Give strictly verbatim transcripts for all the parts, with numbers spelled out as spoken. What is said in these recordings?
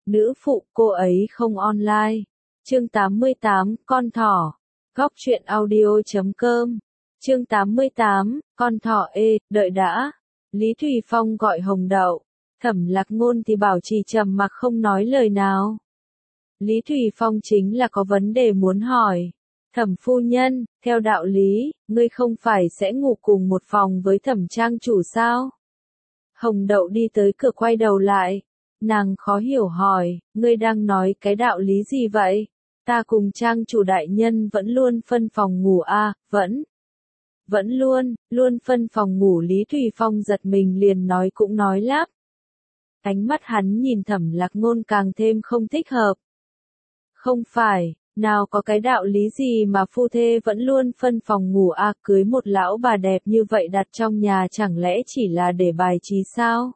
Nữ phụ cô ấy không online. Chương tám mươi tám, con thỏ. Góc truyện audio chấm com. Chương tám mươi tám, con thỏ ê, đợi đã. Lý Thùy Phong gọi Hồng Đậu. Thẩm Lạc Ngôn thì bảo trì trầm mặc không nói lời nào. Lý Thùy Phong chính là có vấn đề muốn hỏi. Thẩm phu nhân, theo đạo lý, ngươi không phải sẽ ngủ cùng một phòng với thẩm trang chủ sao? Hồng Đậu đi tới cửa quay đầu lại. Nàng khó hiểu hỏi, ngươi đang nói cái đạo lý gì vậy? Ta cùng trang chủ đại nhân vẫn luôn phân phòng ngủ à, vẫn. Vẫn luôn, luôn phân phòng ngủ. Lý Thùy Phong giật mình liền nói cũng nói lắp. Ánh mắt hắn nhìn Thẩm Lạc Ngôn càng thêm không thích hợp. Không phải, nào có cái đạo lý gì mà phu thê vẫn luôn phân phòng ngủ à, cưới một lão bà đẹp như vậy đặt trong nhà chẳng lẽ chỉ là để bài trí sao?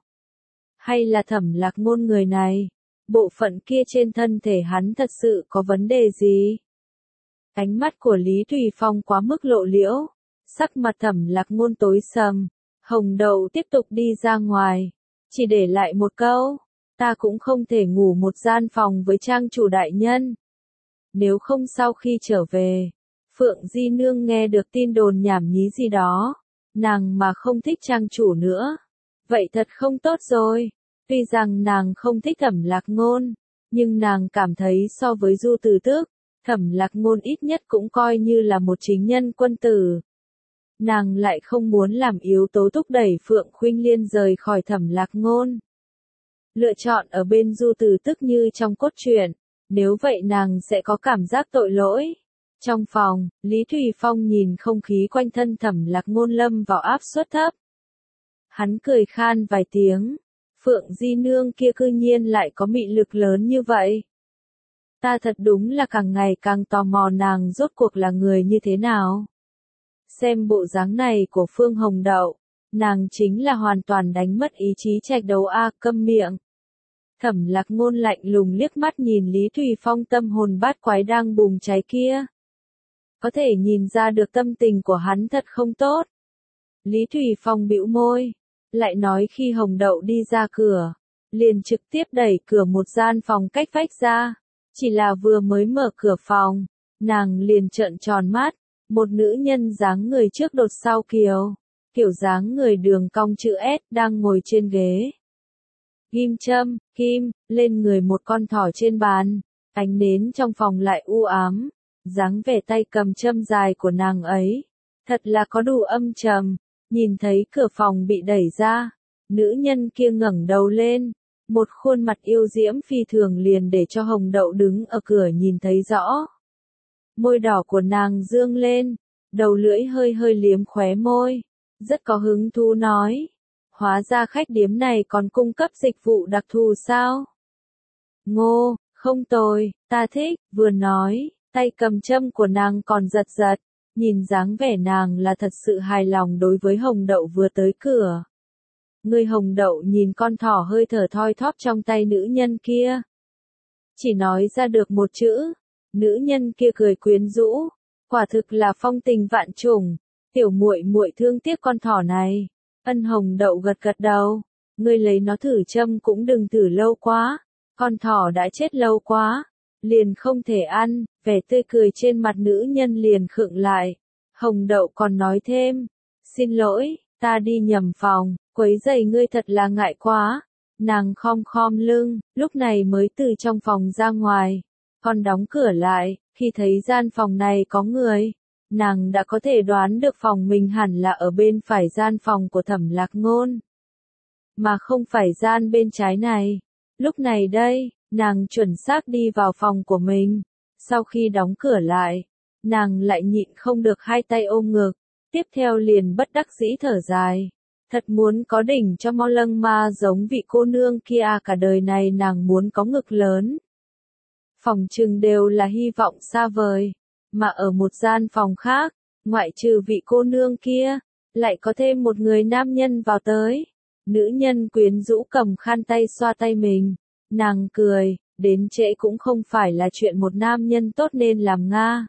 Hay là Thẩm Lạc Ngôn người này, bộ phận kia trên thân thể hắn thật sự có vấn đề gì? Ánh mắt của Lý Thùy Phong quá mức lộ liễu, sắc mặt Thẩm Lạc Ngôn tối sầm. Hồng Đậu tiếp tục đi ra ngoài, chỉ để lại một câu, ta cũng không thể ngủ một gian phòng với trang chủ đại nhân. Nếu không sau khi trở về, Phượng Di Nương nghe được tin đồn nhảm nhí gì đó, nàng mà không thích trang chủ nữa, vậy thật không tốt rồi. Tuy rằng nàng không thích Thẩm Lạc Ngôn, nhưng nàng cảm thấy so với Du Tử Tước, Thẩm Lạc Ngôn ít nhất cũng coi như là một chính nhân quân tử. Nàng lại không muốn làm yếu tố thúc đẩy Phượng Khuynh Liên rời khỏi Thẩm Lạc Ngôn. Lựa chọn ở bên Du Tử Tước như trong cốt truyện, nếu vậy nàng sẽ có cảm giác tội lỗi. Trong phòng, Lý Thùy Phong nhìn không khí quanh thân Thẩm Lạc Ngôn lâm vào áp suất thấp. Hắn cười khan vài tiếng. Phượng Di Nương kia cư nhiên lại có mị lực lớn như vậy. Ta thật đúng là càng ngày càng tò mò nàng rốt cuộc là người như thế nào. Xem bộ dáng này của Phương Hồng Đậu, nàng chính là hoàn toàn đánh mất ý chí trạch đấu a, câm miệng. Thẩm Lạc Ngôn lạnh lùng liếc mắt nhìn Lý Thùy Phong tâm hồn bát quái đang bùng cháy kia. Có thể nhìn ra được tâm tình của hắn thật không tốt. Lý Thùy Phong bĩu môi, lại nói khi Hồng Đậu đi ra cửa, liền trực tiếp đẩy cửa một gian phòng cách vách ra. Chỉ là vừa mới mở cửa phòng, nàng liền trợn tròn mắt, một nữ nhân dáng người trước đột sau kiều, kiểu dáng người đường cong chữ S đang ngồi trên ghế. Ghim châm, kim, lên người một con thỏ trên bàn, ánh nến trong phòng lại u ám, dáng vẻ tay cầm châm dài của nàng ấy, thật là có đủ âm trầm. Nhìn thấy cửa phòng bị đẩy ra, nữ nhân kia ngẩng đầu lên, một khuôn mặt yêu diễm phi thường liền để cho Hồng Đậu đứng ở cửa nhìn thấy rõ. Môi đỏ của nàng dương lên, đầu lưỡi hơi hơi liếm khóe môi, rất có hứng thú nói, hóa ra khách điếm này còn cung cấp dịch vụ đặc thù sao? Ngô, không tồi, ta thích, vừa nói, tay cầm châm của nàng còn giật giật. Nhìn dáng vẻ nàng là thật sự hài lòng đối với Hồng Đậu vừa tới cửa. Người Hồng Đậu nhìn con thỏ hơi thở thoi thóp trong tay nữ nhân kia. Chỉ nói ra được một chữ, nữ nhân kia cười quyến rũ, quả thực là phong tình vạn trùng, tiểu muội muội thương tiếc con thỏ này. Ân Hồng Đậu gật gật đầu, ngươi lấy nó thử châm cũng đừng thử lâu quá, con thỏ đã chết lâu quá. Liền không thể ăn, vẻ tươi cười trên mặt nữ nhân liền khựng lại. Hồng Đậu còn nói thêm, xin lỗi, ta đi nhầm phòng, quấy rầy ngươi thật là ngại quá. Nàng khom khom lưng, lúc này mới từ trong phòng ra ngoài, còn đóng cửa lại. Khi thấy gian phòng này có người, nàng đã có thể đoán được phòng mình hẳn là ở bên phải gian phòng của Thẩm Lạc Ngôn, mà không phải gian bên trái này. Lúc này đây, nàng chuẩn xác đi vào phòng của mình. Sau khi đóng cửa lại, nàng lại nhịn không được hai tay ôm ngực, tiếp theo liền bất đắc dĩ thở dài. Thật muốn có đỉnh cho mo lâng ma giống vị cô nương kia, cả đời này nàng muốn có ngực lớn. Phòng trừng đều là hy vọng xa vời, mà ở một gian phòng khác, ngoại trừ vị cô nương kia, lại có thêm một người nam nhân vào tới. Nữ nhân quyến rũ cầm khăn tay xoa tay mình. Nàng cười, đến trễ cũng không phải là chuyện một nam nhân tốt nên làm nga.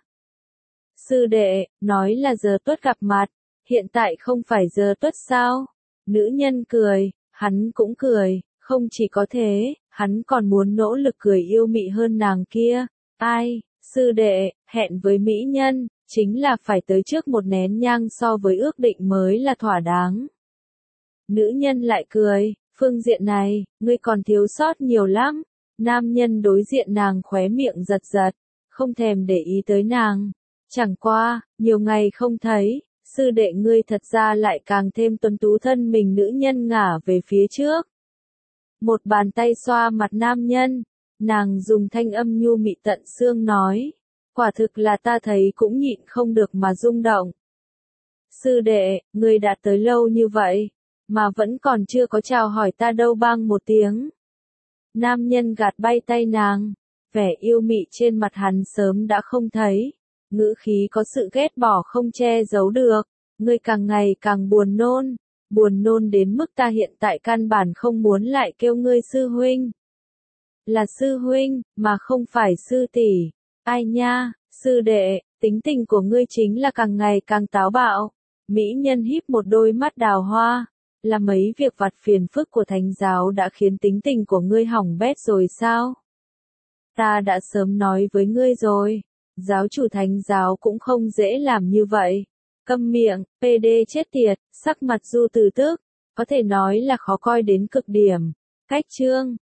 Sư đệ, nói là giờ tuất gặp mặt, hiện tại không phải giờ tuất sao? Nữ nhân cười, hắn cũng cười, không chỉ có thế, hắn còn muốn nỗ lực cười yêu mị hơn nàng kia. Ai, sư đệ, hẹn với mỹ nhân, chính là phải tới trước một nén nhang so với ước định mới là thỏa đáng. Nữ nhân lại cười, phương diện này, ngươi còn thiếu sót nhiều lắm. Nam nhân đối diện nàng khóe miệng giật giật, không thèm để ý tới nàng. Chẳng qua, nhiều ngày không thấy, sư đệ ngươi thật ra lại càng thêm tuấn tú thân mình nữ nhân ngả về phía trước. Một bàn tay xoa mặt nam nhân, nàng dùng thanh âm nhu mị tận xương nói, quả thực là ta thấy cũng nhịn không được mà rung động. Sư đệ, ngươi đã tới lâu như vậy, mà vẫn còn chưa có chào hỏi ta đâu bang một tiếng. Nam nhân gạt bay tay nàng, vẻ yêu mị trên mặt hắn sớm đã không thấy, ngữ khí có sự ghét bỏ không che giấu được, ngươi càng ngày càng buồn nôn, buồn nôn đến mức ta hiện tại căn bản không muốn lại kêu ngươi sư huynh. Là sư huynh, mà không phải sư tỷ. Ai nha, sư đệ, tính tình của ngươi chính là càng ngày càng táo bạo. Mỹ nhân híp một đôi mắt đào hoa. Là mấy việc vặt phiền phức của thánh giáo đã khiến tính tình của ngươi hỏng bét rồi sao? Ta đã sớm nói với ngươi rồi. Giáo chủ thánh giáo cũng không dễ làm như vậy. Câm miệng, pê đê chết tiệt, sắc mặt Du Từ Tức, có thể nói là khó coi đến cực điểm. Cách chương